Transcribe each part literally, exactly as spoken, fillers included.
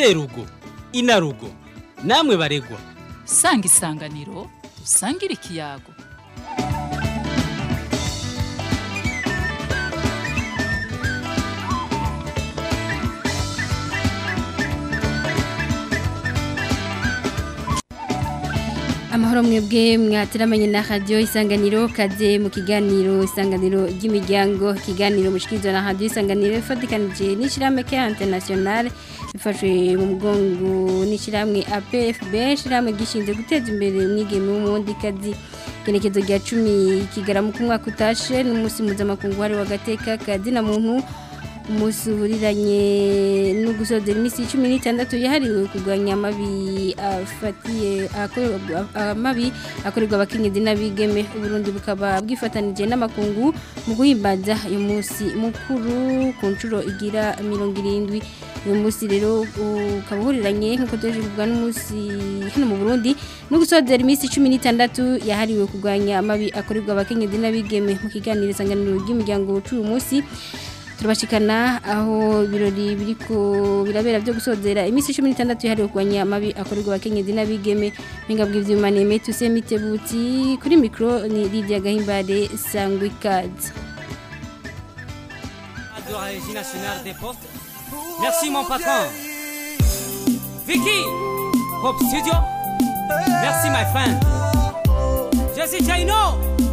serugo inarugo namwe baregwa sanga isanganiro usangire ikiyago. Amahoro mwebwe mwateramanye na radio Isanganiro kaze mu kiganiro Isanganiro ry'imiryango, kiganiro mushikizwa na radio Isanganiro ifatikanije n'ishirame ke international bifashwe mu mugongo n'ishiramwe A P F B, shiramwe gishinze guteza imbere umwigeme w'umundi kazi. Kenekezo rya cumi kigaramu ku mwaka utashe n'umunsi mpuzamakungu wari wagateka kazi na muntu umusuhuriranye no gusodera imisi cumi n'itandatu yahariwe kugwanya amabi afatiye amabi akorerwa abakenyezi n'abigeme. Uburundi bukaba bwifatanije n'amakungu mu guhimbaza uyu munsi mukuru ku ncuro igira mirongo irindwi. Uyu munsi rero ukaba uhuriranye nk'uko tuje kuvuga n'umunsi hano mu Burundi no gusodera imisi cumi n'itandatu yahariwe kugwanya amabi akorerwa abakenyezi n'abigeme. Mu kiganiro Isanganiro ry'imiryango cy'uyu munsi turabashikana aho birori biriko birabera byo gusozera imisi cumi n'itandatu yahariwe kugwanya amabi akorerwa abakenyezi n'abigeme. Mpinga bw'ivyuma Neme Tusemitebutsi, kuri micro ni Lydia Gahimbare Sangwikazi. De la Régie nationale des postes. Merci mon patron. Vicky, Hope Studio. Merci my friend. Jesse Chaino.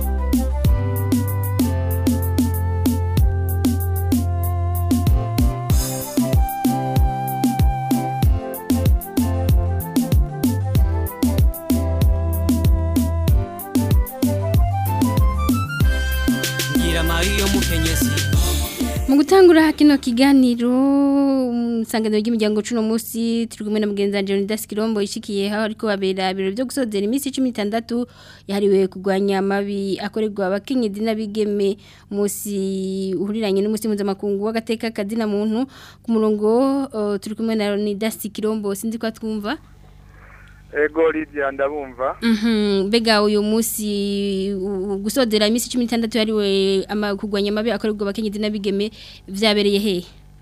Mu gutangura kino kiganiro Isanganiro ry'imiryango cuno munsi turi kumwe na mugenzi wanje Leonidas Kirombo ishikiye aho ariko babera biro byo gusozera imisi cumi n'itandatu yahariwe kugwanya amabi akorerwa abakenyezi n'abigeme. Munsi uhuriranye n'umunsi mpuzamakungu w'agateka kazi na muntu. Ku murongo uh, turi kumwe na Leonidas Kirombo, sinzi ko twumva. Ego Lydia ndabumva. Mhm, bega uyu munsi gusodera imisi cumi n'itandatu yariwe ama kugwanya amabi akorerwa abakenyezi n'abigeme vyabereye he?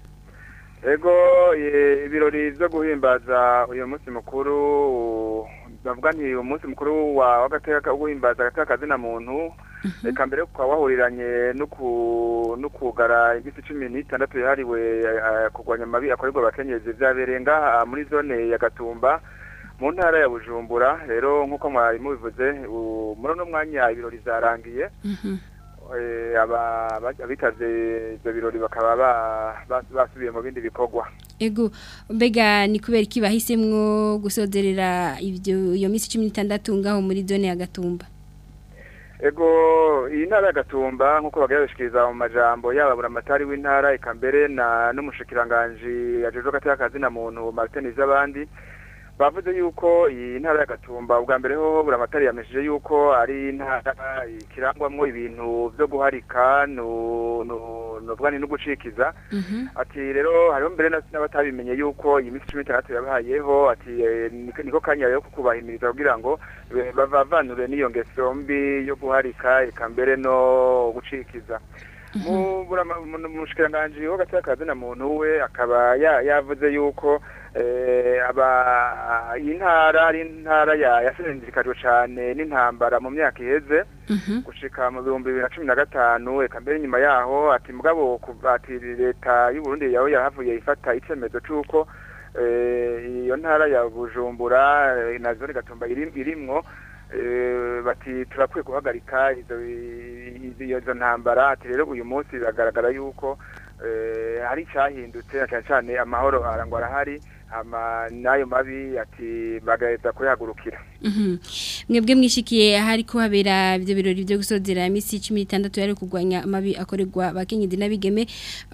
Ego ibirori byo guhimbaza uyu munsi mukuru, bavuga nti uyu munsi mukuru wa wagateka guhimbaza agateka kazi na muntu. Eka mbere kwa wahuriranye no kugara imisi cumi n'itandatu yahariwe kugwanya amabi akorerwa abakenyezi vyabereye ngaha muri zone ya Gatumba mu ntara ya Bujumbura. Rero nkuko mwari mubivuze muri no mwanya ibirori zarangiye. Mhm. Eh aba abitaze ibyo birori bakaba basubiye mu bindi bikorwa. Ego mbega ni kubera iki bahisemwo gusozerera ibyo iyo misi cumi n'itandatu ngaho muri zone ya Gatumba? Ego iyi ntara ya Gatumba nkuko bagabishikiriza mu majambo yababura amatari w'intara eka mbere na n'umushikiranganje yajeje gateka kazi na muntu Martin Izabandi bavuze yuko iyi ntara ya Gatumba ubwa mbere ho buramatari yamesheje yuko ari intara ikirangwamwo ibintu byo guharika no no no bwani no gucikiza. Ati rero hariho mbere n'abatabimenye yuko iyi misi cumi n'itandatu yabahayeho, ati niko kanya yo kubahimiriza kugira ngo bavanure n'iyo ngeso mbi yo guharika eka mbere no gucikiza. Mu mushikiranganje wo gateka kazi na muntu we akaba yavuze yuko eh aba intara ari intara ya yasendirikajwe cyane n'intambara mu myaka iheze gushika mu bihumbi bibiri na cumi na gatanu. Eka mbere nyuma yaho ati mugabo ati leta y'u Burundi yaho yahavuye ifata icemezo cyuko eh iyo ntara ya Bujumbura na zone Gatumba irimwo bati turakwiye guhagarika izo izo ntambara. Ati rero uyu munsi biragaragara yuko hari cyahindutse cyane cyane amahoro arangwa arahari ama nayo mabi ati bagaheza kuyagurukira. Mhm. Mwebwe mwishikiye hari ko habera ibyo birori byo gusozera imisi cumi n'itandatu yari kugwanya amabi akorerwa abakenyezi n'abigeme.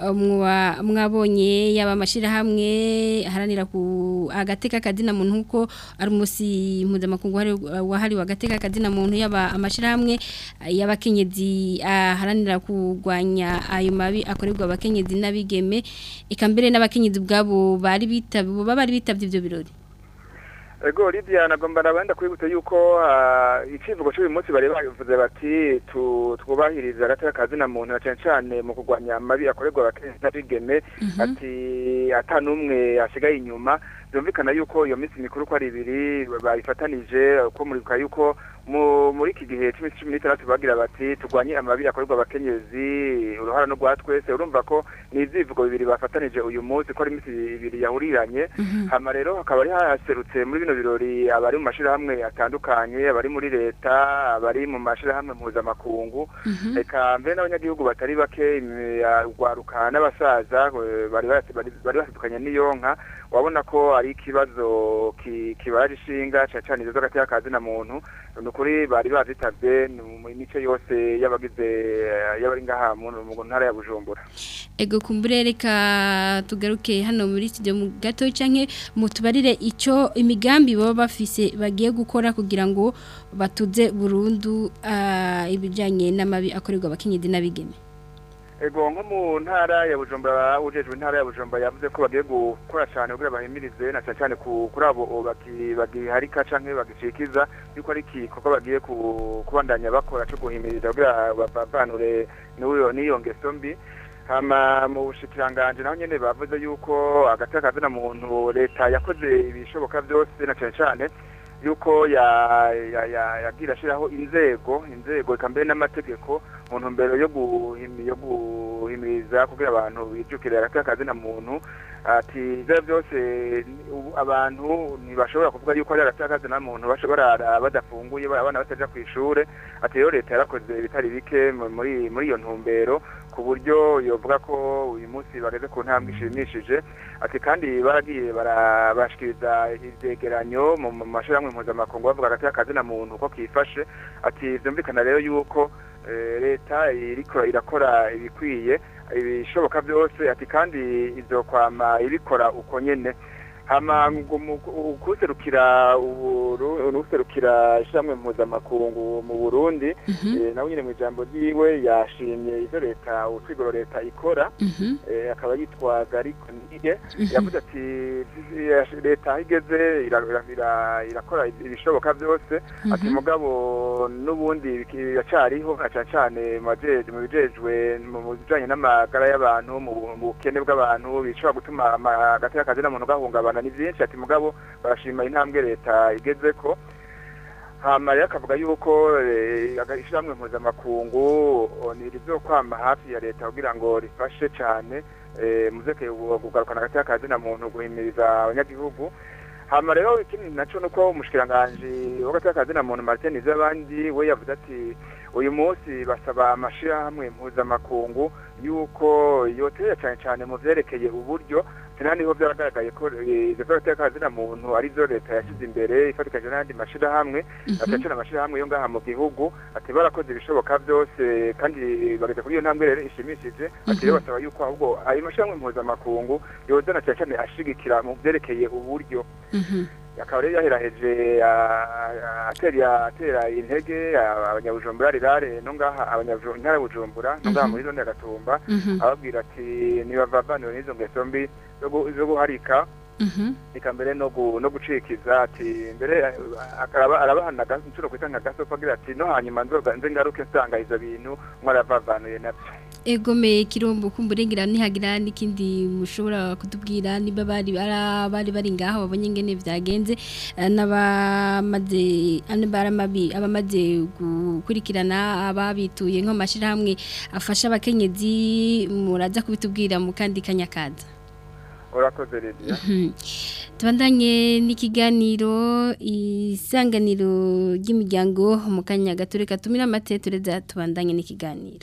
Mwabonye yaba amashira hamwe haranira ku agateka kazi na muntu uko ari umunsi mpuzamakungu wahari wagateka kazi na muntu yaba amashira hamwe y'abakenyezi haranira kugwanya ayo mabi akorerwa abakenyezi n'abigeme. Eka mbere n'abakenyezi ubwabo bari bitabo baba bari bitavye ivyo birori. Ego Lydia nagomba nabanda kwibutsa yuko uh, icivugo cy'uyu munsi bari bavuze bati tu, twubahiriza agateka kazina muntu na cyane cyane mu kugwanya amabi akorerwa abakenyezi n'abigeme mm -hmm. ati atanumwe asigaye inyuma byumvikana yuko iyo minsi mikuru ko ari ibiri bayifatanije uko muribuka yuko muri iki gihe cumi n'itandatu bagira bati tugwanye amabi akorerwa abakenyezi uruhara no rwa twese urumva ko ni izivugo bibiri bafatanije uyu munsi ko ari iminsi ibiri yahuriranye mm -hmm. hama rero hakaba ari haserutse muri bino birori abari mu mashirahamwe atandukanye abari muri leta abari mu mashirahamwe mpuzamakungu mm -hmm. reka mbere n'abanyagihugu batari bake rwaruka n'abasaza bari bari basidukanye n'iyonka wabona ko ari ikibazo kibaraje ishinga cyane cyane izo gateka kazina muntu nukuri bari bazitabye mu mice yose yabagize yabari ngaha mu ntara ya Bujumbura. Ego kumburereka tugaruke hano muri studio mu gato canke mutubarire ico imigambi baba bafise bagiye gukora kugira ngo batuze burundu uh, ibijanye n'amabi akorerwa abakenyezi n'abigeme. Ego nko mu ntara ya Bujumbura ujejwe intara ya Bujumbura yavuze ko bagiye gukora cyane kugira bahimirize na cyane kuri abo bagiharika canke bagicikiza yuko ari kiko bagiye kubandanya bakora cyo guhimiriza kugira bavanure n'iyo ngeso mbi. Hama mu bushikiranganje naho nyene bavuze yuko agateka kazina muntu leta yakoze ibishoboka byose na cyane cyane yuko ya ya yagira shiraho inzego inzego ikambere n'amategeko mu ntumbero yo guhimiyo guhimiriza kugira abantu bijukire agateka kazina muntu ati byo byose abantu ntibashobora kuvuga yuko ari agateka kazina muntu bashobora badafunguye abana bataja ku ishure ati rero leta yarakoze bitari bike muri muri iyo ntumbero ku buryo yovuga ko uyu munsi bageze ku ntambwe ishimishije ati kandi baragiye barabashikiriza ivyegeranyo mu mashirahamwe mpuzamakungu bavuga agateka kazina muntu uko kifashe ati vyumvikana rero yuko leta iriko irakora ibikwiye ibishoboka byose ati kandi izokwama ibikora uko nyene hama kuserukira uruserukira ishamwe mpuzamakungu mu Burundi mm -hmm. e, nawe nyine mu ijambo ryiwe yashimye ivyo leta utwigoro leta ikora mm -hmm. e, akaba yitwa Gariko Nige mm -hmm. yavuze ati leta igeze irakora ira, ira ibishoboka byose mm -hmm. ati mugabo n'ubundi yacariho cyane cyane majeje mu bijejwe mu bijanye n'amagara y'abantu mu bukene bw'abantu bishobora gutuma agateka kazina muntu gahungabana ni byinshi ati mugabo barashima intambwe leta igeze ko hama yakavuga yuko agashiramwe mpuzamakungu nirizo kwama hafi ya leta kugira ngo rifashe cyane muzeke kugarukana agateka kazina muntu guhimiriza abanyagihugu hama rero ikindi naco nuko umushikiranganje w'agateka kazina muntu Martin Izabandi we yavuze ati uyu munsi basaba amashirahamwe mpuzamakungu yuko yotera cyane cyane mu vyerekeye uburyo sinani ho byaragaragaye ko izo gateka kazina muntu ari zo leta yashyize imbere ifatikanye n'andi mashirahamwe atacana amashirahamwe yo ngaha mu gihugu ati barakoze ibishoboka byose kandi bageze kuri iyo ntambwe rero ishimishije ati rero basaba yuko ahubwo ayo mashirahamwe mpuzamakungu yozana cyane cyane ashigikira mu vyerekeye uburyo akaba rero yaheraheje atera atera intege abanyabujumbura rirare no ngaha abanyabujumbura Bujumbura no ngaha muri zone ya Gatumba ababwira ati nibavavanire n'izo ngeso mbi zo guharika ika mbere no gucikiza ati mbere akaraba arabahanaga incuro kwitanga gasopa agira ati no hanyuma nzoga nze ngaruke nsanga izo bintu mwaravavanire nabyo. Egome kirombo kumburengera nihagira nikindi mushobora kutubwira niba bari bari bari ngaho babonye ngene vyagenze n'abamaze anbaramabi abamaze gukurikirana ababituye nko mashirahamwe afasha abakenyezi muraza kubitubwira mu kandi kanyakaza. Urakoze Lydia. Tubandanye n'ikiganiro isanganiro ry'imiryango mu kanya gatureka tumira amate tureza tubandanye n'ikiganiro.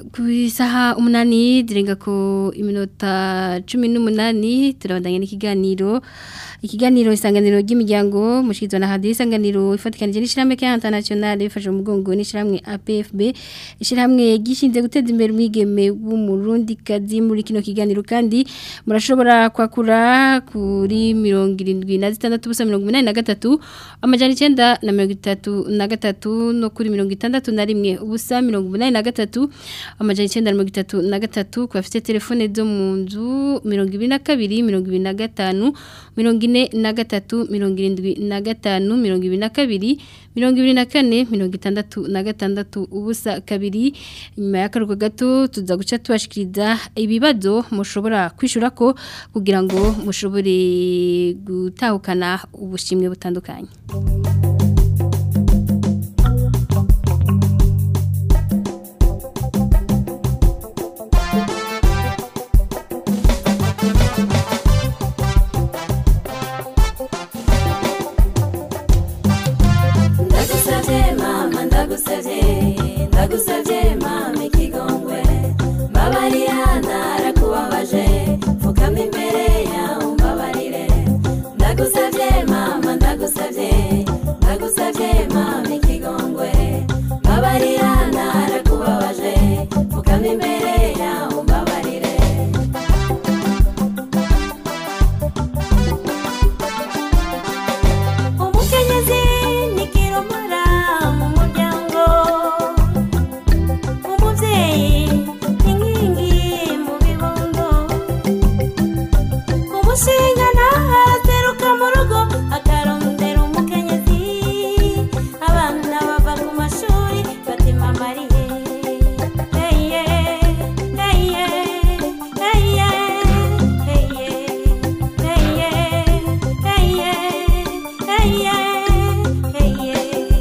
ku isaha umunani zirenga ko iminota cumi n'umunani turabandanya n'ikiganiro ikiganiro isanganiro ry'imiryango mushikizwa na hadi isanganiro ifatikanije n'ishiramwe ka international ifashe mu mugongo n'ishiramwe A P F B ishiramwe gishinze guteza imbere umwigeme w'umurundi kazi muri kino kiganiro kandi murashobora kwakura kuri mirongo irindwi na zitandatu busa mirongo inani na gatatu amajana icenda na mirongo itatu na gatatu no kuri mirongo itandatu na rimwe ubusa mirongo inani na gatatu amajana icenda na mirongo itatu na gatatu ku bafite telefone zo mu nzu mirongo ibiri na kabiri mirongo ibiri na gatanu mirongo ine na gatatu mirongo irindwi na gatanu mirongo ibiri na kabiri mirongo ibiri na kane mirongo itandatu na gatandatu ubusa kabiri nyuma y'akaruhuko gato tuza guca tubashikiriza ibibazo mushobora kwishura ko kugira ngo mushobore gutahukana ubushimwe butandukanye. Ndagusavye mama ikigongwe mbabarira narakubabaje fukama imbere yawe mbabarire ndagusavye mama ndagusavye ndagusavye mama ikigongwe mbabarira narakubabaje fukama imbere yawe mbabarire umukenyezi nikiromara mu muryango umushinga nahateruka mu rugo akarondera umukenyezi abana bava ku mashuri batima mariye heye heye heye heye heye heye heye heye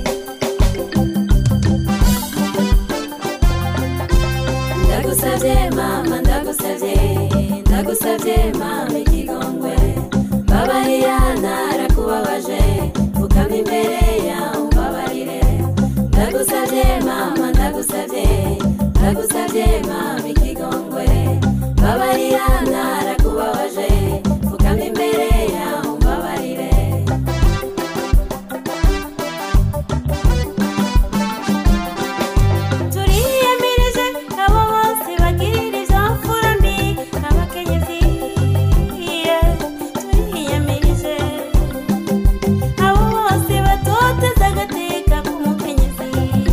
ndagusavye mama ndagusavye ndagusavye mama ikigongwe mbabarira narakubabaje fukama imbere yawe mbabarire ndagusavye mama ndagusavye ndagusavye mama ikigongwe mbabarira narakubabaje fukama imbere yawe mbabarire turiyemirije abo bose bagirira izo mfura mbi abakenyezi turiyemirije abo bose batoteza agateka k'umukenyezi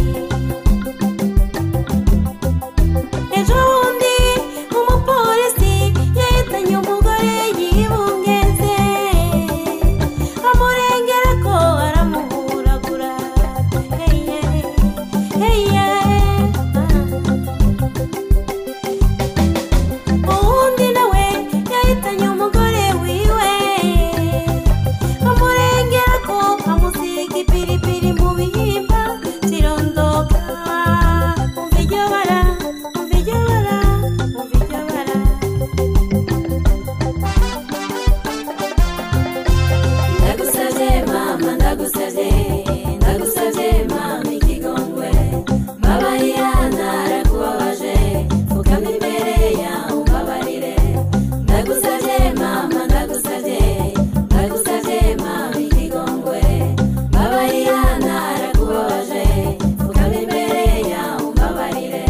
ejo bundi umupolisi yahitanye umugore yibungenze amurengera ko aramuhuragura heye heye uwundi nawe yahitanye umugore wiwe amurengera ko amusiga ipiripiri mu bihimba zirondoka umva iryo bara umva iryo bara umva iryo bara ndagusavye mama ndagusavye ndagusavye mama ikigongwe mbabarira narakubabaje fukama imbere yawe mbabarire ndagusavye mama ndagusavye ndagusavye mama ikigongwe mbabarira narakubabaje fukama imbere yawe mbabarire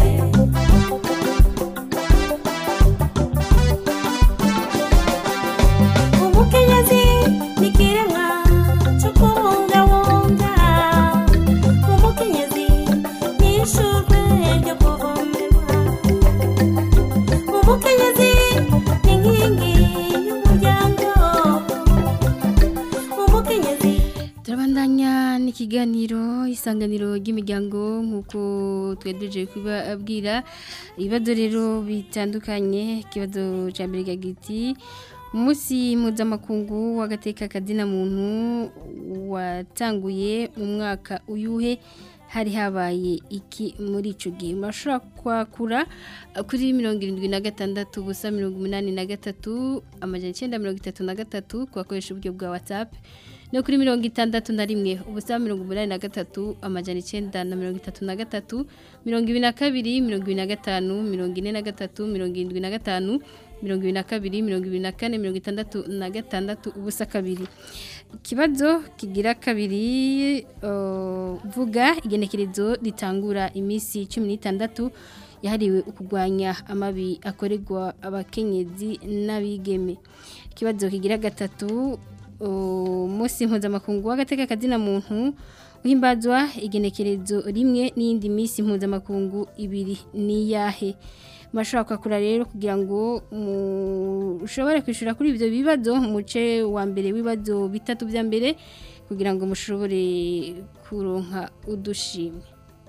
umukenyezi nikiremwa cyo kubungabunga umukenyezi nishurwe ryo kuvomerwa umukenyezi n'inkingi y'umuryango umukenyezi turabandanya n'ikiganiro isanganiro ry'imiryango nk'uko twegereje kubabwira ibibazo rero bitandukanye ikibazo cya mbere giti umunsi mpuzamakungu w'agateka kazina muntu watanguye mu mwaka uyuhe hari habaye iki muri ico gihe mashobora kwakura kuri mirongo irindwi na gatandatu gusa mirongo umunani na gatatu amajana icenda mirongo itatu na gatatu kwakoresha uburyo bwa WhatsApp no kuri mirongo itandatu na rimwe ubusa mirongo umunani na gatatu amajana icenda na mirongo itatu na gatatu mirongo ibiri na kabiri mirongo ibiri na gatanu mirongo ine na gatatu mirongo irindwi na gatanu mirongo ibiri na kabiri mirongo ibiri na kane mirongo itandatu na gatandatu ubusa kabiri. Ikibazo kigira kabiri uh, vuga igenekerezo ritangura imisi cumi n'itandatu yahariwe ukugwanya amabi akorerwa abakenyezi n'abigeme. Ikibazo kigira gatatu umunsi mpuzamakungu w'agateka kazina muntu uhimbazwa igenekerezo rimwe n'iyindi misi mpuzamakungu ibiri niyahe. Mashobora kwakura rero kugira ngo ushobore kwishura kuri ivyo bibazo muce wa mbere wibazo bitatu bya mbere kugira ngo mushobore kuronka udushimwe.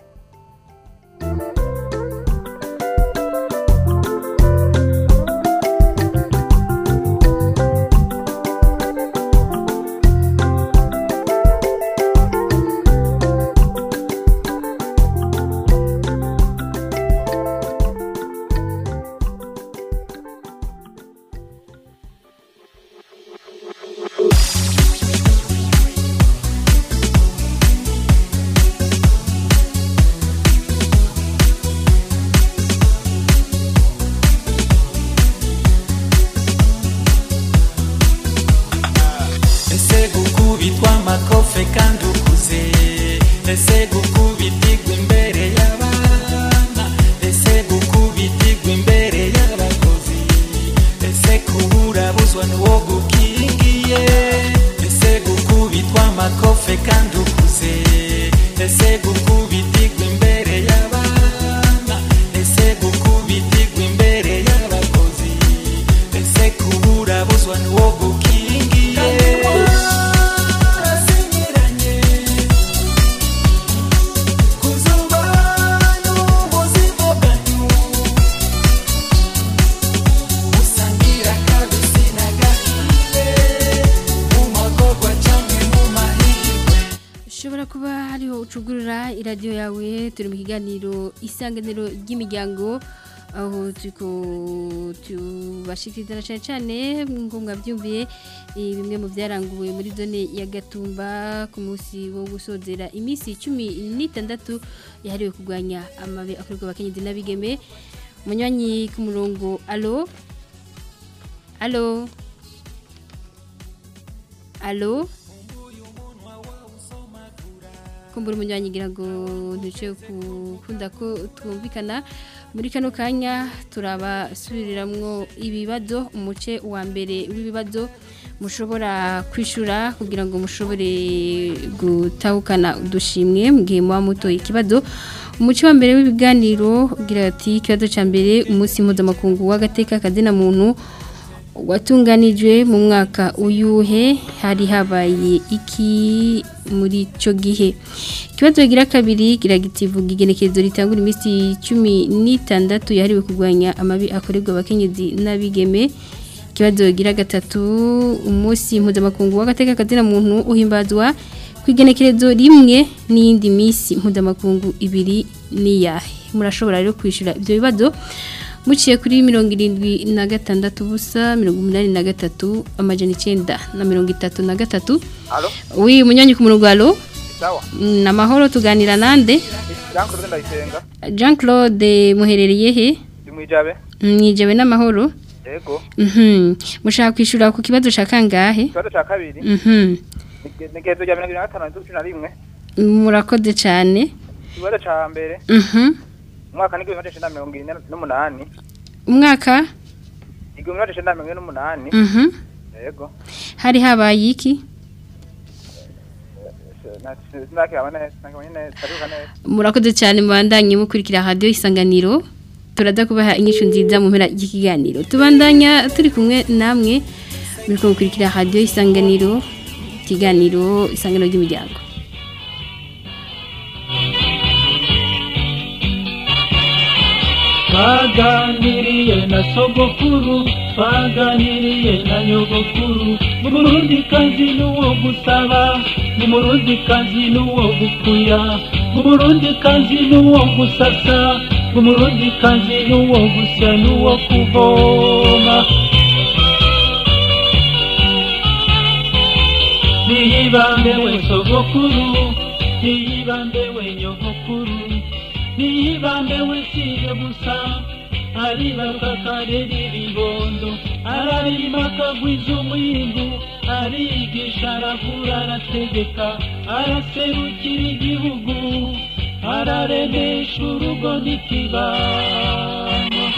Isanganiro ry'imiryango aho tuko tubashikiriza cyane cyane ngombwa byumviye bimwe mu byaranguwe muri zone ya Gatumba ku munsi wo gusozera imisi cumi n'itandatu yahariwe kugwanya amabi akorerwa abakenyezi n'abigeme. Munywanyi ku murongo allo allo allo kumbura umunywanyi ngira ngo ntuce kukunda ko twumvikana muri kano kanya turabasubiriramwo ibibazo umuce wa mbere w'ibibazo mushobora kwishura kugira ngo mushobore gutahukana udushimwe mu gihe muba mutoye ikibazo. Umuce wa mbere w'ibiganiro ugira ati ikibazo ca mbere umunsi mpuzamakungu w'agateka kazina muntu watunganijwe mu mwaka uyuhe hari habaye iki muri cyo gihe. Ikibazo gira kabiri giragitivuga igenekerezo ritangura imisi cumi n'itandatu yahariwe kugwanya amabi akorerwa abakenyezi n'abigeme. Ikibazo gira gatatu umunsi mpuzamakungu w'agateka kazina muntu uhimbazwa kwigenekerezo rimwe n'iyindi misi mpuzamakungu ibiri niyahe. Murashobora rero kwishura ivyo bibazo muciye kuri mirongo irindwi na gatandatu busa mirongo umunani na gatatu amajana icenda na mirongo itatu na gatatu. Allo? Oui, munywanyi ku murongo allo? Sawa. Na mahoro tuganira nande? Jean Claude Ndayisenga. Jean Claude muherereye he? Mwijabe. Mwijabe n'amahoro? Yego. Mhm. Mushaka kwishura ku kibazo ca kangahe? Ikibazo ca kabiri. Mhm. Nigezo ya mirongo ine na gatanu cumi na rimwe. Murakoze cyane. Ikibazo ca mbere. Mhm. Umwaka ni igihumbi kimwe magana cyenda mirongo ine n'umunani. Umwaka? Igihumbi kimwe magana cyenda mirongo ine n'umunani. Mhm. Yego. Hari habaye iki? Murakoze cyane mubandanye mukurikira radio Isanganiro. Turaza kubaha inyishu nziza mu mpera y'ikiganiro. Tubandanya turi kumwe namwe muri kukurikira radio Isanganiro, ikiganiro Isanganiro ry'imiryango. Twaganiriye na sogokuru, twaganiriye na nyogokuru, mu Burundi kazi n'uwo gusaba, mu Burundi kazi n'uwo gukuya, mu Burundi kazi n'uwo gusasa, mu Burundi kazi n'uwo gusya n'uwo kuvoma. niyibambe we sogokuru niyibambe we nyogokuru niyibambe we siye gusa aribaruka akarera ibibondo ararima akagwiza umwimbu arigisha aravura arategeka araserukira igihugu araremesha urugo n'ikibano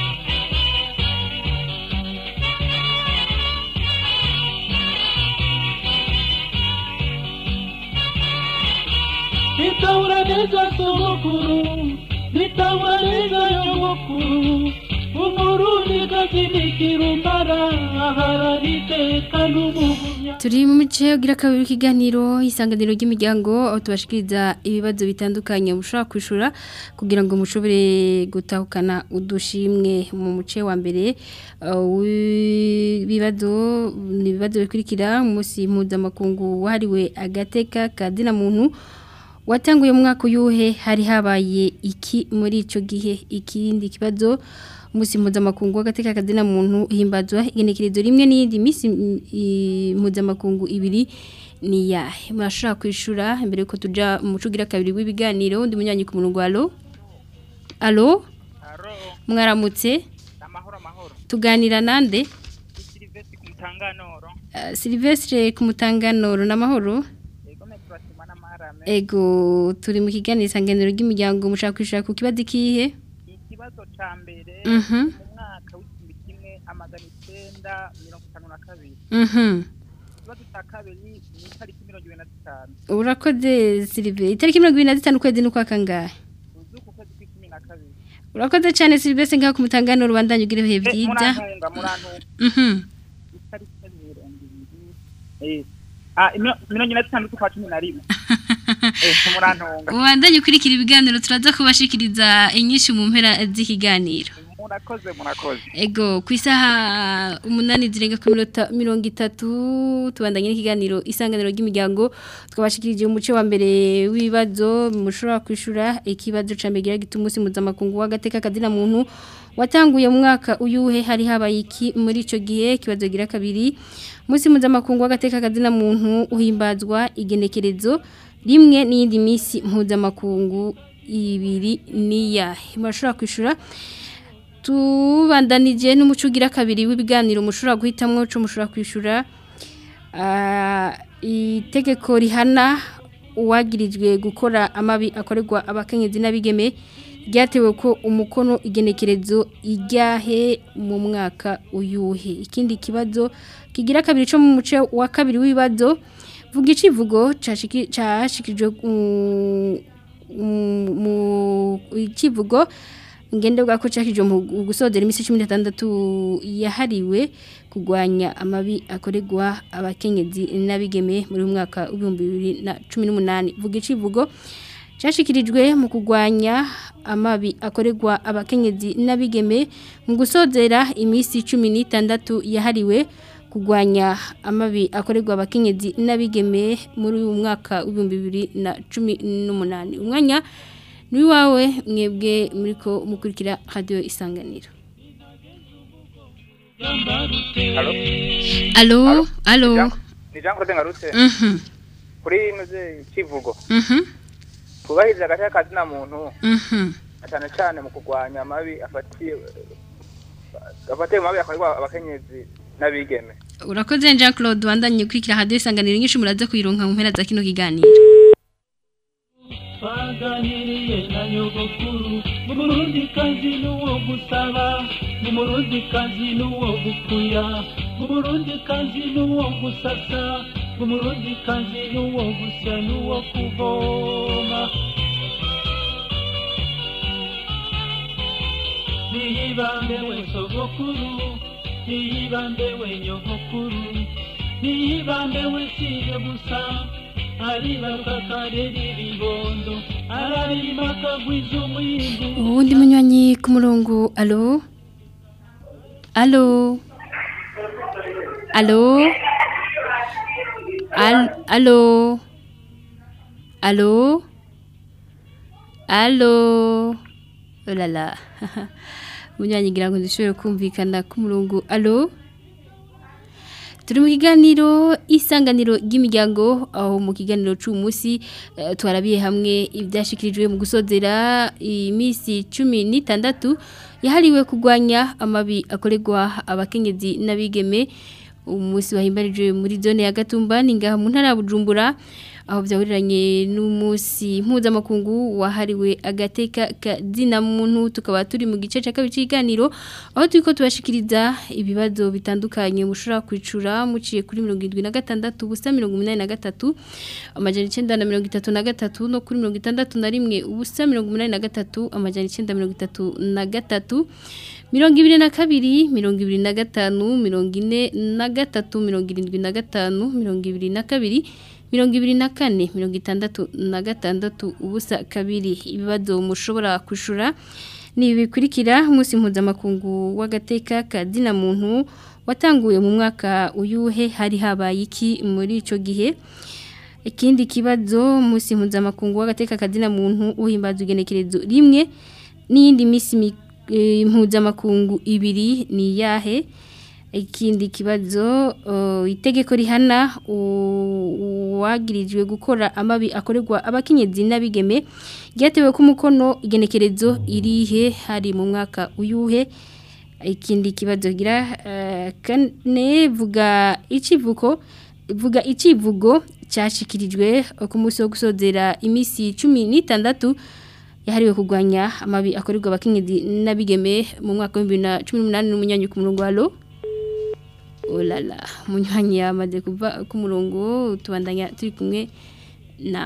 nitahura neza sogokuru nitahura neza nyogokuru umurundi gakinikira umbara aharariteka n'umugunya. Turi mu mice ugira kabiri kiganiro isanganiro ry'imiryango aho tubashikiriza ibibazo bitandukanye mushobora kwishura kugira ngo mushobore gutahukana udushimwe mu muce wa mbere w'ibibazo ni ibibazo bikurikira umunsi mpuzamakungu wahariwe agateka kadina muntu watanguye mu mwaka uyuhe hari habaye iki muri ico gihe ikindi kibazo umunsi mpuzamakungu w'agateka kadina muntu himbazwa igenekerezo rimwe n'iyindi minsi mpuzamakungu ibiri ni yahe murashobora kwishura imbere yuko tuja mu mucugira kabiri w'ibiganiro ndi munyanyi ku murongo alo alo mwaramutse amahoro amahoro tuganira nande Silvestre ku mutanganoro uh, Silvestre ku mutanganoro namahoro ego turi mu kiganiro isanganiro ry'imiryango mushaka kwishura ku kibazo kihe ikibazo ca mbere mhm mu mwaka w'igihumbi kimwe amagana icenda mirongo itanu na kabiri mhm ikibazo ca kabiri ni itariki mirongo ibiri na zitanu urakoze Silve itariki mirongo ibiri na zitanu kwezi n'ukwa kangahe uzuku kwezi kw'icumi na kabiri urakoze cyane Silvestre ngaho ku mutangano rubandanye ugira ibihe byiza murantunga murantunga mhm itariki mirongo ibiri eh ah mirongo ine na zitanu z'ukwa cumi na rimwe Ubandanye ukurikira ibiganiro turaza kubashikiriza inyinshi mu mpera z'ikiganiro. Murakoze murakoze. Ego ku isaha umunani zirenga ku minota mirongo itatu tubandanye n'ikiganiro isanganiro ry'imiryango twabashikirije umuce wa mbere w'ibibazo mushobora kwishura ikibazo ca mbere gituma umunsi mpuzamakungu w'agateka kadina muntu watanguye mu mwaka uyuhe hari habaye iki muri ico gihe kibazo gira kabiri umunsi mpuzamakungu w'agateka kadina muntu uhimbazwa igenekerezo rimwe n'iyindi minsi mpuzamakungu ibiri niya mashobora kwishura tubandanije n'umucugira kabiri w'ibiganiro mushobora guhitamwo cyo mushobora kwishura itegeko rihana uwagirijwe gukora amabi akorerwa abakenyezi n'abigeme ryatewe ko umukono igenekerezo ijyahe mu mwaka uyuhe ikindi kibazo kigira kabiri cyo mu muce wa kabiri w'ibibazo vuga icivugo cyashikijwe mu icivugo ngende bwa ko cyashikijwe mu gusodera imisi cumi n'itandatu yahariwe kugwanya amabi akorerwa abakenyezi n'abigeme muri mwaka w'ibihumbi bibiri na cumi n'umunani vuga icivugo cyashikirijwe mu kugwanya amabi akorerwa abakenyezi n'abigeme mu gusodera imisi cumi n'itandatu yahariwe kugwanya amabi akorerwa abakenyezi n'abigeme muri uyu mwaka w'ibihumbi bibiri na cumi n'umunani umwanya ni wawe mwebwe muriko mukurikira radio isanganiro. Allo allo ni jango dengarutse mhm kuri muze kivugo mhm kubahiriza agateka kazina muntu mhm cyane cyane mu kugwanya amabi afatiye afatiye amabi akorerwa abakenyezi nabigeme. Urakoze Jean Claude wandanye kwikira hade isanganiro nyinshi muraze kuyironka mu mpera za kino kiganiro. Twaganiriye na nyogokuru mu Burundi kazi n'uwo gusaba mu Burundi kazi n'uwo gukuya mu Burundi kazi n'uwo gusasa mu Burundi kazi n'uwo gusya n'uwo kuvoma niyibambe we sogokuru niyibambe we nyogokuru niyibambe we siye gusa aribaruka akarera ibibondo ararima akagwiza umwimbu uwundi munywanyi ku murongo alo alo alo alo alo alo olala munywanyi ngira ngo ndishobore kumvikana ku murongo alo turi mu kiganiro isanganiro ry'imiryango aho mu kiganiro cy'umunsi uh, twarabiye hamwe ibyashikirijwe mu gusozera iminsi cumi n'itandatu yahariwe kurwanya amabi akorerwa abakenyezi n'abigeme umunsi wahimbarije muri zone ya Gatumba ningaha mu ntara ya Bujumbura aho byahuriranye n'umunsi mpuzamakungu wahariwe agateka kazina muntu tukaba turi mu gice cya kabiri cy'iganiro aho turiko tubashikiriza ibibazo bitandukanye mushobora kwicura muciye kuri mirongo irindwi na gatandatu ubusa mirongo umunani na gatatu amajana icenda na mirongo itatu na gatatu no kuri mirongo itandatu na rimwe ubusa mirongo umunani na gatatu amajana icenda mirongo itatu na gatatu mirongo ibiri na kabiri mirongo ibiri na gatanu mirongo ine na gatatu mirongo irindwi na gatanu mirongo ibiri na kabiri mirongo ibiri na kane mirongo itandatu na gatandatu ubusa kabiri ibibazo mushobora kwishura ni bikurikira umunsi mpuzamakungu w'agateka kazina muntu watanguye mu mwaka uyuhe hari habaye iki muri ico gihe ikindi kibazo umunsi mpuzamakungu w'agateka kazina muntu uhimbaza ugenekerezo rimwe n'iyindi misi mpuzamakungu ibiri ni yahe ikindi kibazo uh, itegeko rihana uwagirijwe gukora amabi akorerwa abakenyezi n'abigeme ryatewe ku mukono igenekerezo irihe hari mu mwaka uyuhe ikindi kibazo gira uh, kane vuga icivuko vuga icivugo cyashikirijwe ku munsi wo gusozera imisi cumi n'itandatu yahariwe kurwanya amabi akorerwa abakenyezi n'abigeme mu mwaka wa bibiri na cumi n'umunani n'umunyanyi ku murongo wa lo olala munyanyi yamaze kuva ku murongo tubandanya turi kumwe na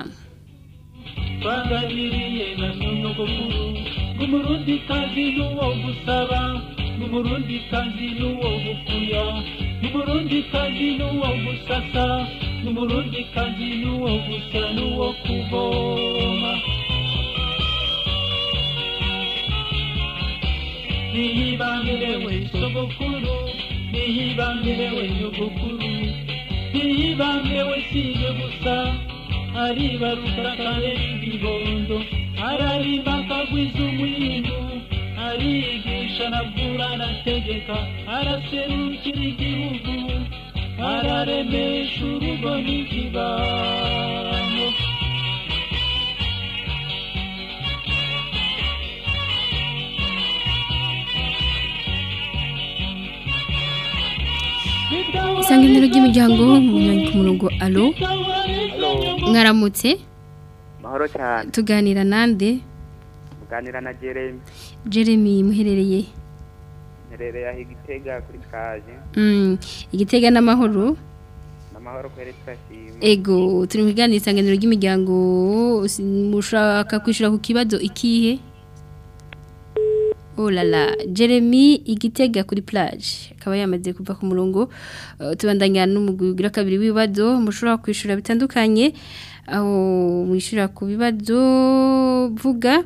Twagabiriye na nyogokuru ngumurundi kazi nuwo gusaba ngumurundi kazi nuwo gukuya ngumurundi kazi nuwo gusasa ngumurundi kazi nuwo gusa nuwo kuvoma Nihibangirewe sogokuru Nihibangirewe nyogokuru Nihibangirewe siye gusa Aribaruka kare ibibondo Ararimba kagwiza umwindu Arigisha nabwura nategeka Araserukira igihugu Araremesha urugo n'ikibano Isanganiro ry'imiryango munyanyi ku murongo alo mwaramutse mahoro cyane tuganira nande tuganira na Jeremy Jeremy muherereye herereye aho Igitega kuri kaje mm Igitega n'amahoro n'amahoro kwere twashima ego turi mu kiganiro isanganiro ry'imiryango mushaka kwishura ku kibazo ikihe Oh la la, Jeremy Igitega kuri plage akaba yamaze kuva ku murongo uh, tubandanya n'umugugira kabiri w'ibibazo mushobora kwishura bitandukanye aho mwishura ku bibazo vuga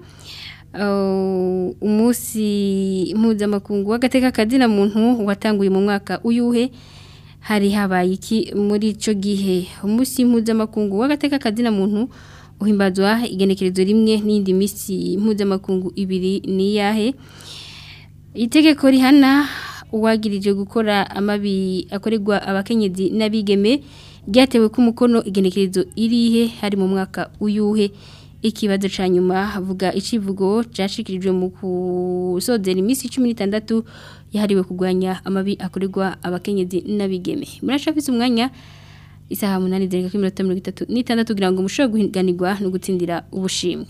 uh, umunsi mpuzamakungu w'agateka kazina muntu watanguye mu mwaka uyuhe hari habaye iki muri ico gihe umunsi mpuzamakungu w'agateka kazina muntu uhimbazwa igenekerezo rimwe n'indi misi mpuzamakungu ibiri ni yahe itegeko rihana uwagirije gukora amabi akorerwa abakenyezi n'abigeme ryatewe ku mukono igenekerezo irihe hari mu mwaka uyuhe ikibazo ca nyuma avuga icivugo cyashikirijwe mu kusozera imisi cumi n'itandatu yahariwe kurwanya amabi akorerwa abakenyezi n'abigeme murashafise umwanya isaha munani zereka kuri minota mirongo itatu n'itandatu kugira ngo mushobore guhiganirwa no gutsindira ubushimwe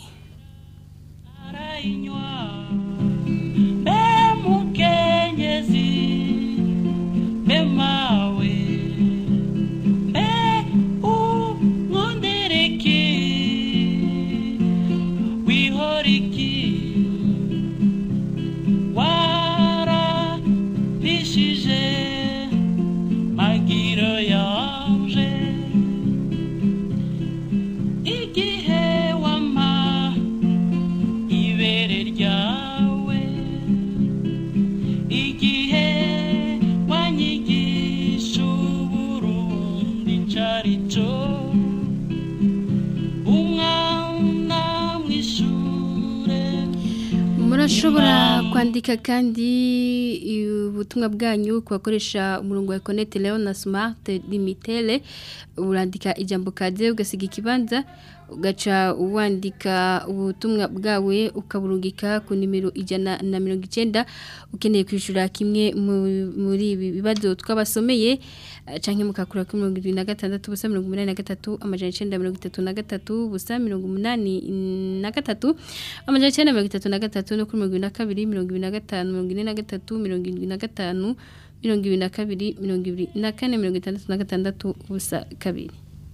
murashobora kwandika kandi ubutumwa bwanyu kubakoresha umurongo wa Connect Leon na Smart Limited urandika ijambo kaze ugasiga ikibanza ugaca uwandika ubutumwa bwawe ukaburungika ku nimero ijana na mirongo icyenda ukeneye kwishura kimwe muri ibi bibazo twabasomeye canke mukakura ku mirongo irindwi na gatandatu ubusa mirongo umunani na gatatu amajana icenda mirongo itatu na gatatu ubusa mirongo umunani na gatatu amajana icenda mirongo itatu na gatatu no kuri mirongo ibiri na kabiri mirongo ibiri na gatanu mirongo ine na gatatu mirongo irindwi na gatanu mirongo ibiri na kabiri mirongo ibiri na kane mirongo itandatu na gatandatu ubusa kabiri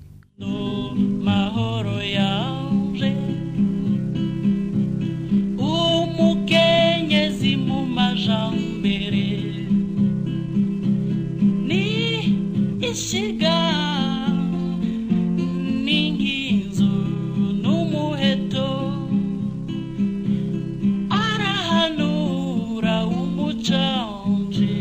mahoro yaje umukenyezi mu majambere ni ishiga n'inginzu n'umuheto arahanura umucanje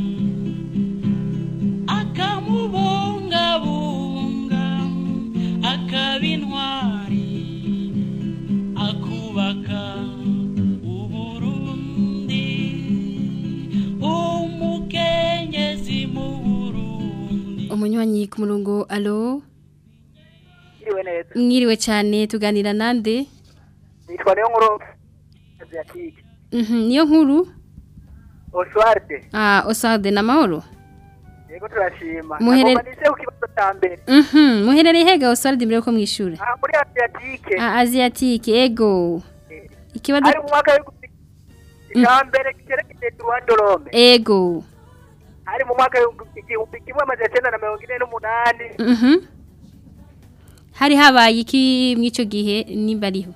akamubungabunga akabintwari akubaka uburundi umukenyezi mu Burundi. Umunywanyi ku murongo alo Mwiriwe neza. Mwiriwe cyane tuganira nande? Nitwa Niyo Nkuru Asiatique. Mhm Niyo Nkuru Oswarde. Ah Oswarde na mahoro. Yego turashima. Muhere... Nise ukibazo cyambere. Mhm muherereye hega Oswarde mbere ko mwishura. Ah muri Asiatique. Ah Asiatique ego. Ikibazo ari mu mwaka w'igambere kigerekeye Rwanda Rome. Ego. Ari mu mwaka w'igihumbi kimwe amajana icenda na mirongo ine n'umunani. Mhm. Hari habaye iki mwico gihe nimba ariho?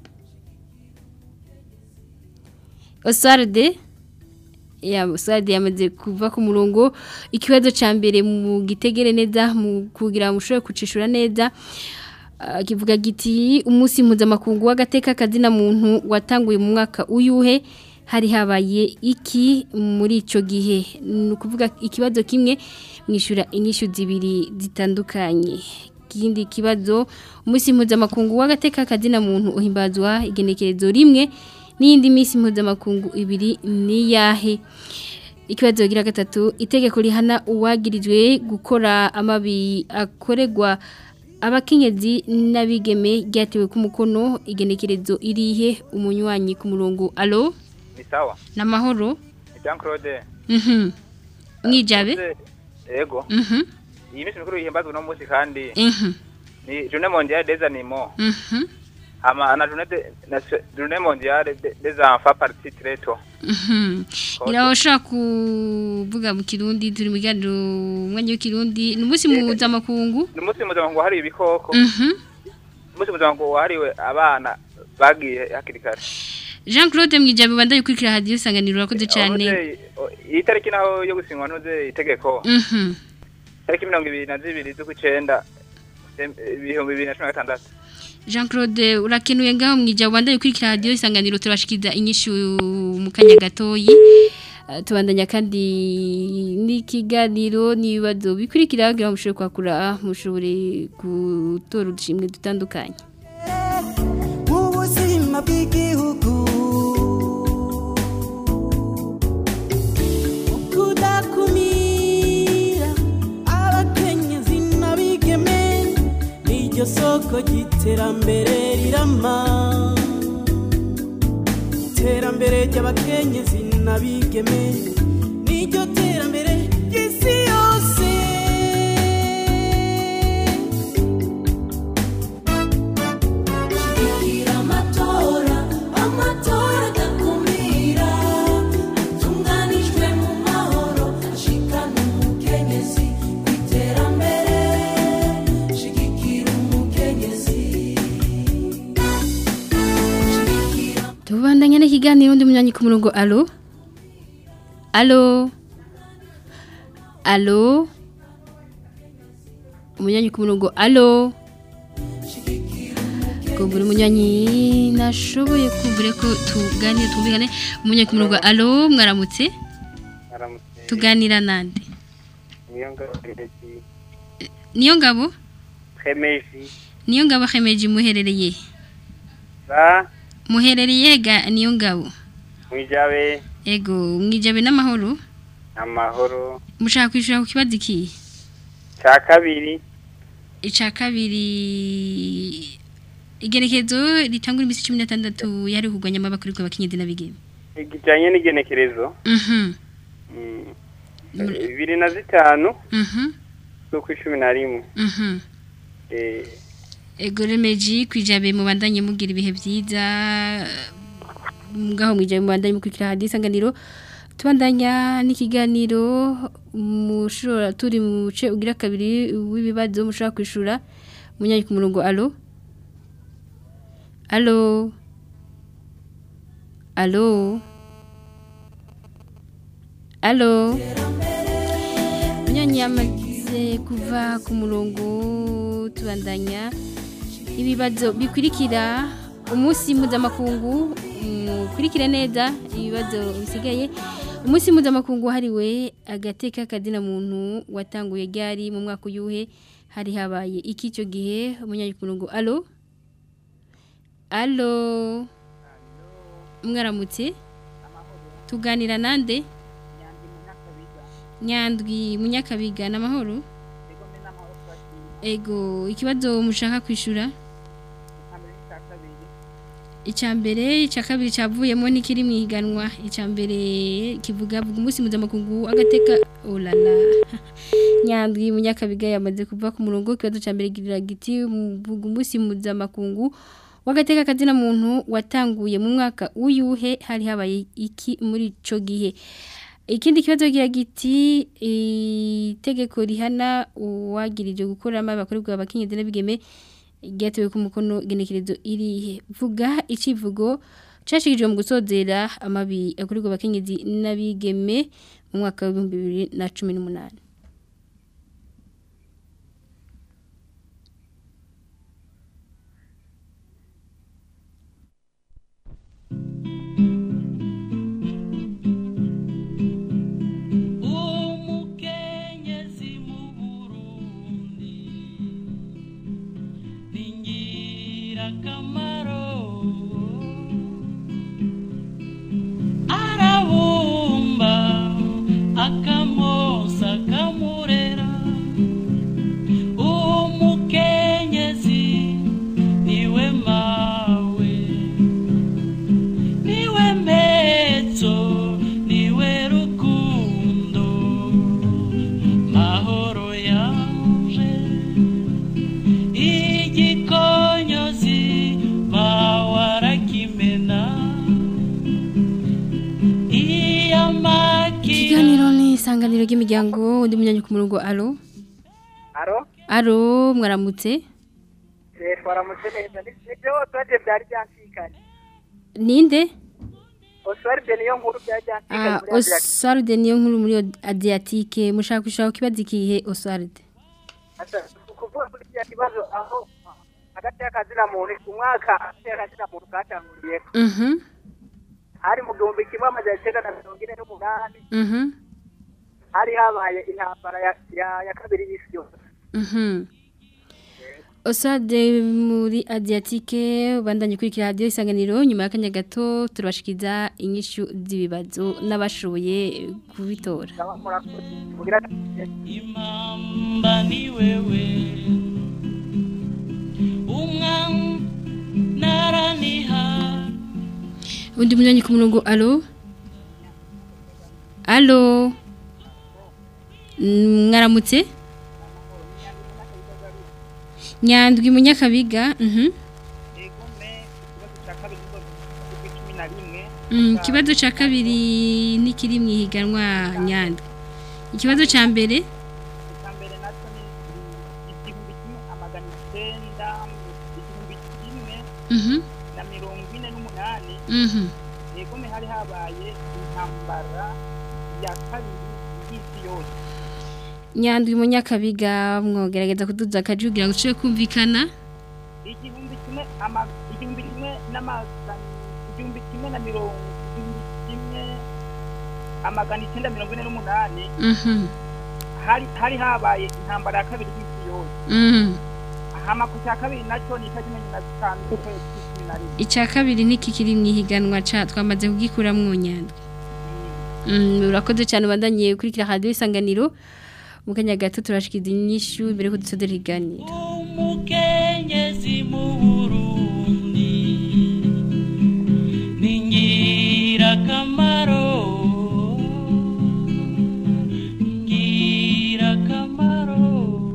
Oswarde ya Oswarde yamaze kuva ku murongo ikibazo ca mbere mu gitegere neza mu kugira mushobore kucishura neza uh, kivuga giti umunsi mpuzamakungu w'agateka kazina muntu watanguye mu mwaka uyuhe hari habaye iki muri ico gihe nukuvuga ikibazo kimwe mwishura inyishu zibiri zitandukanye kindi kibazo umunsi mpuzamakungu w'agateka kazina muntu uhimbazwa igenekerezo rimwe n'indi minsi mpuzamakungu ibiri ni yahe ikibazo gira gatatu itegeko rihana uwagirijwe gukora amabi akoregwa abakenyezi n'abigeme ryatewe ku mukono igenekerezo irihe umunywanyi ku murongo alo ni sawa na mahoro Jean Claude mhm mwijabe yego mhm iyi minsi mikuru yihimbazwa no munsi kandi mhm ni journée mondiale des animaux mhm ama ana journée de na journée mondiale des enfants partie très tôt mhm irashaka kuvuga mu kirundi turi mu gado umwanya w'ikirundi numunsi muza makungu numunsi muza makungu hari ibikoko mhm numunsi muza makungu hariwe abana bagiye hakirikara Jean Claude Mwijabe bandaye kwikira hadiyo sanganiro rakoze cyane iyi tariki naho yo gusinywa nuze itegeko mhm tariki mirongo ibiri na zibiri z'ukwicenda ibihumbi bibiri na cumi na gatandatu Jean Claude urakenuye ngaho Mwijabe bandaye kwikira hadiyo isanganiro turashikiza inyishu mu kanya gatoyi uh, tubandanya kandi n'ikiganiro nibazo bikurikira kugira mushobore kwakura mushobore gutora udushimwe dutandukanye ubuzima bw'igihugu kudakumira abakenyezi n'abigeme n'iryo soko ry'iterambere rirama iterambere ry'abakenyezi n'abigeme n'iryo terambere ry'isi yose shigikira amatora amatora adakumira atunganijwe mu mahoro ashikana umukenyezi kw'iterambere shigikira umukenyezi tubandanya n'ikiganiro ndi munyanyi ku murongo alo alo alo umunyanyi ku murongo alo kumbura umunyanyi nashoboye kumbure ko tuganira tumvikane umunyanyi ku murongo alo mwaramutse tuganira nande niyo ngabo Hemeji niyo ngabo Hemeji muherereye ba muherereye ga niyo ngabo Mwijabe ego mwijabe n'amahoro amahoro. Mushaka kwishura ku kibazo iki? Ca kabiri. Ica kabiri igenekerezo ritangura imisi cumi na tandatu yari kugwanya amabakuru kwa bakenyezi n'abigeme. Igijanye n'igenekerezo. Mhm. Mm. Bibiri na zitanu. Mhm. So ku cumi na rimwe. Mhm. Eh Ego remeji kwijabe mu bandanye mugira ibihe byiza ngaho mwijabe mu bandanye mukurikira hadisanganiro tubandanya n'ikiganiro mushora turi mu ce ugira kabiri w'ibibazo mushaka kwishura munyanyi ku murongo allo allo allo allo munyanyi yamaze kuva ku murongo tubandanya ibibazo bikurikira umunsi mpuzamakungu mukurikira neza ibibazo bisigaye umunsi mpuzamakungu hariwe agateka kadina muntu watanguye ryari mu mwaka uyuhe hari habaye iki cyo gihe umunyayikurongo allo allo mwaramutse tuganira nande Nyandwi munyakabiga namahoro ego ikibazo mushaka kwishura Icambere icakabiri cavuyemo nikiri mwiganwa icambere kivuga umunsi mpuzamakungu agateka olala Nyandwi munyakabiga yamaze kuva ku murongo kibazo cambere girira giti umunsi mpuzamakungu wagateka kazina muntu watanguye mu mwaka uyuhe hari habaye iki muri ico gihe Ikindi kibazo gira giti itegeko rihana uwagirije gukora amabakorerwa abakenyezi n'abigeme ryatewe ku mukono genekerezo irihe vuga icivugo cashikijwe mu gusozera amabi akorerwa abakenyezi n'abigeme mu mwaka wa bibiri na cumi n'umunani Akamaro arabumba akamosa kamurera umukenyezi niwe mawe niwe mezzo niwe rukundo mahoro yanje igikonyozi Ikiganiro ni isanganiro ry'imiryango undi munyanyi ku murongo allo Aro? Allo mwaramutse Eh twaramutse neza nibyo twaje byari byansikanye Ninde Oswald niyo nkuru byari byansikanye Ah Oswald niyo nkuru muri Adriatique mushaka kushaka kibazo kihe Oswald Asa kuvuga kuri cya kibazo aho hagati y'akazina muntu ku mwaka y'akazina muntu katanguriye Mhm hari mu gihumbi kimwe amajana icyenda na mirongo ine n'umunani Mhm hari habaye intambara ya ya, ya kabiri y'isi yose Mhm Osade muri Adriatique bandanye kuri radio isanganiro nyuma y'akanya gato turabashikiza inyishu z'ibibazo n'abashoboye kubitora Imamba ni wewe umwam naraniha Undi munyanyi ku murongo allo Allo Mwaramutse Nyandwi munyakabiga mhm Mm kibazo cha kabiri nikiri mwihiganwa Nyandwi Ikibazo cha mbere Kambere nacho ni igihumbi kimwe amagana icyenda igihumbi kimwe Mhm na mirongo ine n'umunani Mhm Yego me hari habaye intambara ya kabiri y'isi yose Nyandwi munyakabiga mwogerageza kuduza akajugira guciye kumvikana igihumbi kimwe ama igihumbi kimwe n'amagana igihumbi kimwe na mirongo igihumbi kimwe amagana icyenda mirongo ine n'umunani Mhm hari hari habaye intambara ya kabiri y'isi yose Mhm hama ku cya kabiri nacyo ni itariki mirongo itanu z'ukwezi kw'icumi na rimwe Icya kabiri niki kiri mwihiganwa ca twamaze kugikura mu Nyandwi Mm, urakoze cyane bandanye kurikira radio isanganiro. Mu kanya gato turashikiza inyishu imbere ko dusodera iganiro. Umukenyezi mu Burundi ningira kamaro ningira kamaro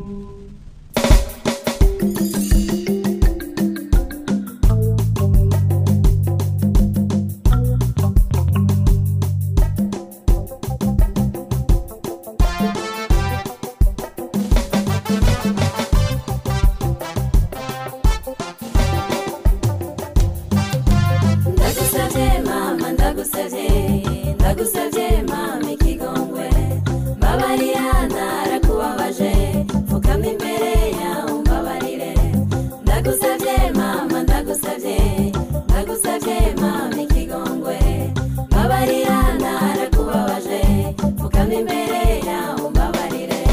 Ndagusavye mama ikigongwe mbabarira narakubabaje mfukama imbere yawe mbabarire ndagusavye mama ndagusavye ndagusavye mama ikigongwe mbabarira narakubabaje mfukama imbere yawe mbabarire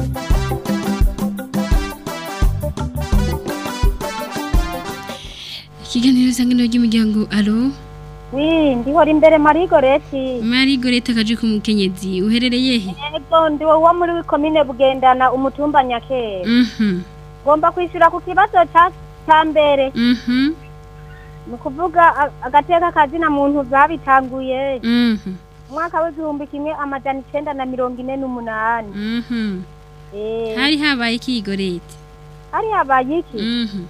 Ikiganiro isanganiro ry'umuryango alo. Oui, ndihora imbere Marigoreti. Marigoreti akaje ku mukenyezi uherereye he? Ego ndi wo muri komine Bugendana umutumba Nyakere. Mhm. Ngomba kwishura ku kibazo ca cambere. Mhm. Nukuvuga agateka kazina muntu zabitanguye. Mhm. Mwaka w'igihumbi kimwe amajana icenda na mirongo ine n'umunani. Mhm. Eh. Hari habaye iki Goreti? Hari habaye iki? Mhm.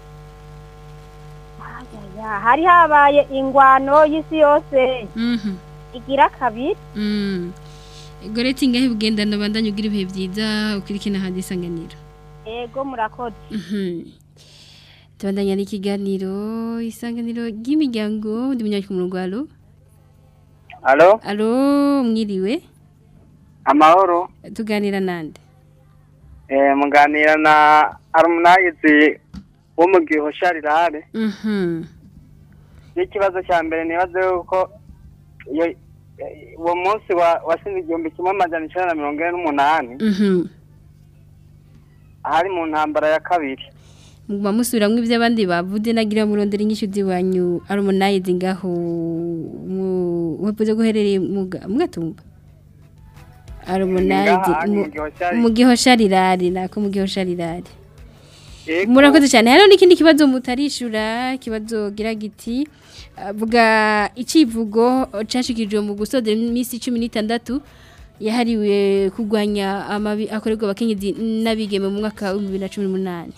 Ya, hari habaye ingwano y'isi yose. Mhm. Igira kabiri. Mhm. Goreti ngahe bugendana bandanye ugira ibihe byiza ukirikina handi isanganiro. Ego murakoze. Mhm. Tubandanya n'ikiganiro isanganiro ry'imiryango ndi munyaki ku murongo alo. Alo? Alo mwiriwe? Amahoro. Tuganira nande? Eh muganira na Harmonize wo mu Gihosharirare. Mhm. Ikibazo cya mbere nibaze yuko uwo munsi wasinze igihumbi kimwe amajana icenda na mirongo ine n'umunani. Mhm. Hari mu ntambara ya kabiri. Muguma musubiramwe ivy'abandi bavuze nagira murondera inyishu ziwanyu Harmonize ngaho mu wepoze guherereye mu gatumba. Harmonize mu Gihosharirare nako mu Gihosharirare. Murakoze cyane. Hano n'ikindi kibazo mutarishura kibazo gira giti vuga icivugo cashikijwe mu gusodera iminsi cumi n'itandatu yahariwe kugwanya amabi akorerwa abakenyezi n'abigeme mu mwaka wa bibiri na cumi n'umunani.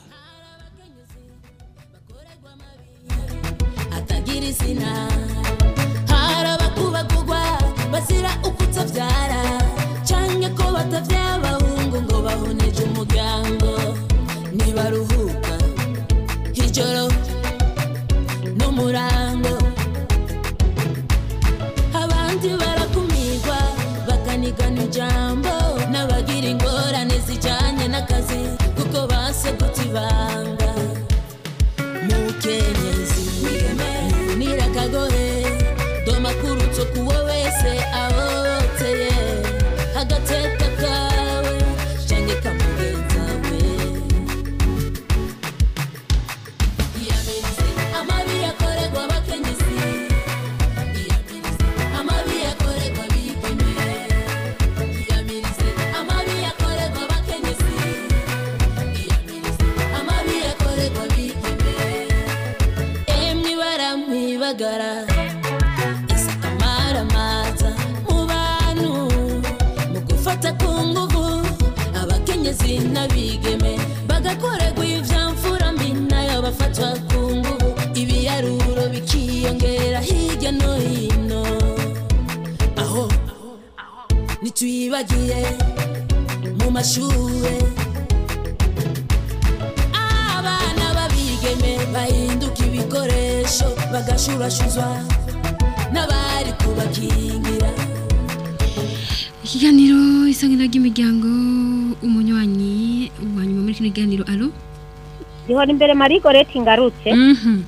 Atagira izina harabakubagurwa basira ukutavyara canke ko batavyabahungu ngo bahoneje umuryango nibaruhuka hijoro n'umurango abandi barakumirwa bakanigana ijambo n'abagira ingorane zijanye n'akazi kuko base kutibanga mukenyezi nirakagohe domakurutso kuwo wese ahoteye agateka kawe canke kamugenza we amabi yakorerwa abakenyezi amabi yakorerwa abigeme amabi yakorerwa abakenyezi amabi yakorerwa abigeme emwe baramwibagara isakamaramaza mu bantu mu gufata ku nguvu abakenyezi n'abigeme bagakorerwa ivyamfura mbi nayo bafatwa ku nguvu ibiyaruro bikiyongera hirya no hino aho nituyibagiye mu mashure abana babigeme bahinduka ibikoresho bagashurashuzwa n'abari kubakingira. Ikiganiro isanganiro ry'imiryango umunywanyi wanyuma muri kino kiganiro alo. Ndihora imbere Marigoreti ngarutse. Mhm.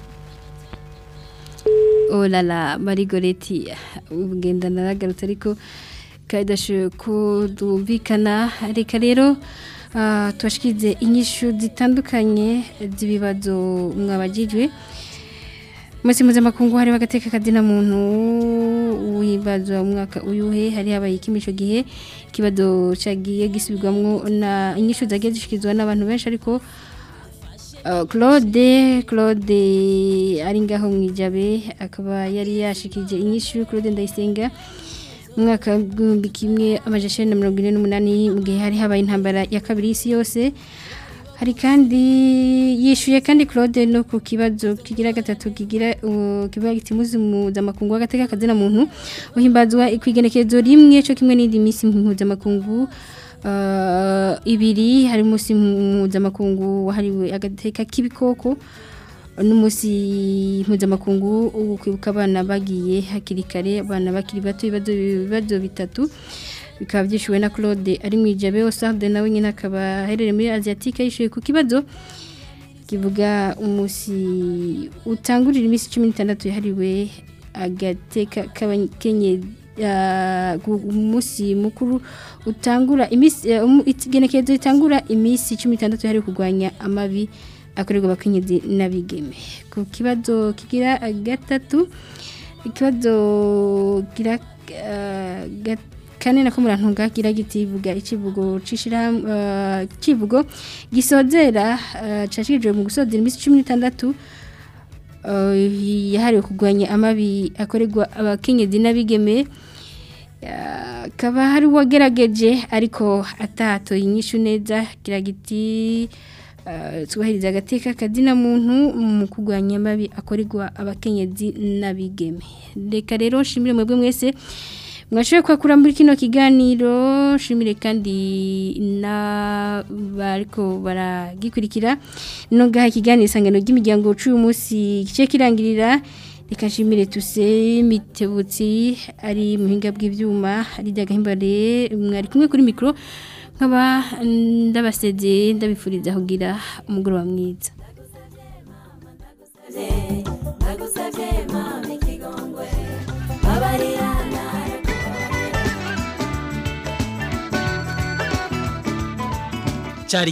Oh la la Marigoreti ugenda naragarutse ariko kaidashe ko dumvikana reka rero uh, twashikize inyishu zitandukanye z'ibibazo mwabajijwe Musi mpuzamakungu hari bagateka kadina muntu wibazwa umwaka uyuhe hari habaye ikimisho gihe kibazo cagiye gisubirwamwo na inyishu zagiye zishikizwa n'abantu benshi ariko uh, Claude Claude ari ngaho mwijabe akaba yari yashikije inyishu Claude Ndayisenga umwaka w'igihumbi kimwe amajana na mirongo ine n'umunani mu gihe hari habaye intambara ya kabiri y'isi yose hari kandi yishuye kandi Claude no ku kibazo kigira gatatu kigira uh, kibaye kitimuzi mpuzamakungu w'agateka kazina muntu uhimbazwa ikwigenekezo rimwe cyo kimwe n'indi misi mpuzamakungu uh, ibiri hari musi mpuzamakungu wahariwe agateka k'ibikoko n'umusi mpuzamakungu ukwibuka abana bagiye hakiri kare abana bakiri bato ibibazo bitatu bikaba byishuwe na Claude ari mwijabe Osarde nawe nyine akaba herere muri Asiatique yishuye ku kibazo kivuga umusi utangurira imisi cumi n'itandatu yahariwe agateka k'abakenye umusi mukuru utangura imisi igenekezo itangura imisi cumi n'itandatu yahariwe kurwanya amabi akorerwa abakenyezi n'abigeme ku kibazo kigira gatatu ikibazo gira uh, kane nako murantunga gira gitivuga ikivugo cishira uh, kivugo gisozera uh, cashijwe mu gusozera imisi cumi n'itandatu uh, yahariwe kurwanya amabi akorerwa abakenyezi n'abigeme uh, kaba hari wagerageje ariko atato inyishu neza gira giti Uh, twahiriza agateka kadina muntu mu kugwanya mabi akorerwa abakenyezi n'abigeme reka rero shimire mwebwe mwese mwashoboye kwakura muri kino kiganiro shimire kandi na bariko baragikurikira no gaha kiganiro isangano ry'imiryango cy'uyu munsi gice kirangirira reka shimire tuse mitebutsi ari muhinga bw'ivyuma ari dagahimbare mwari kumwe kuri micro nkaba ndabaseze ndabifuriza kugira umugoroba mwiza.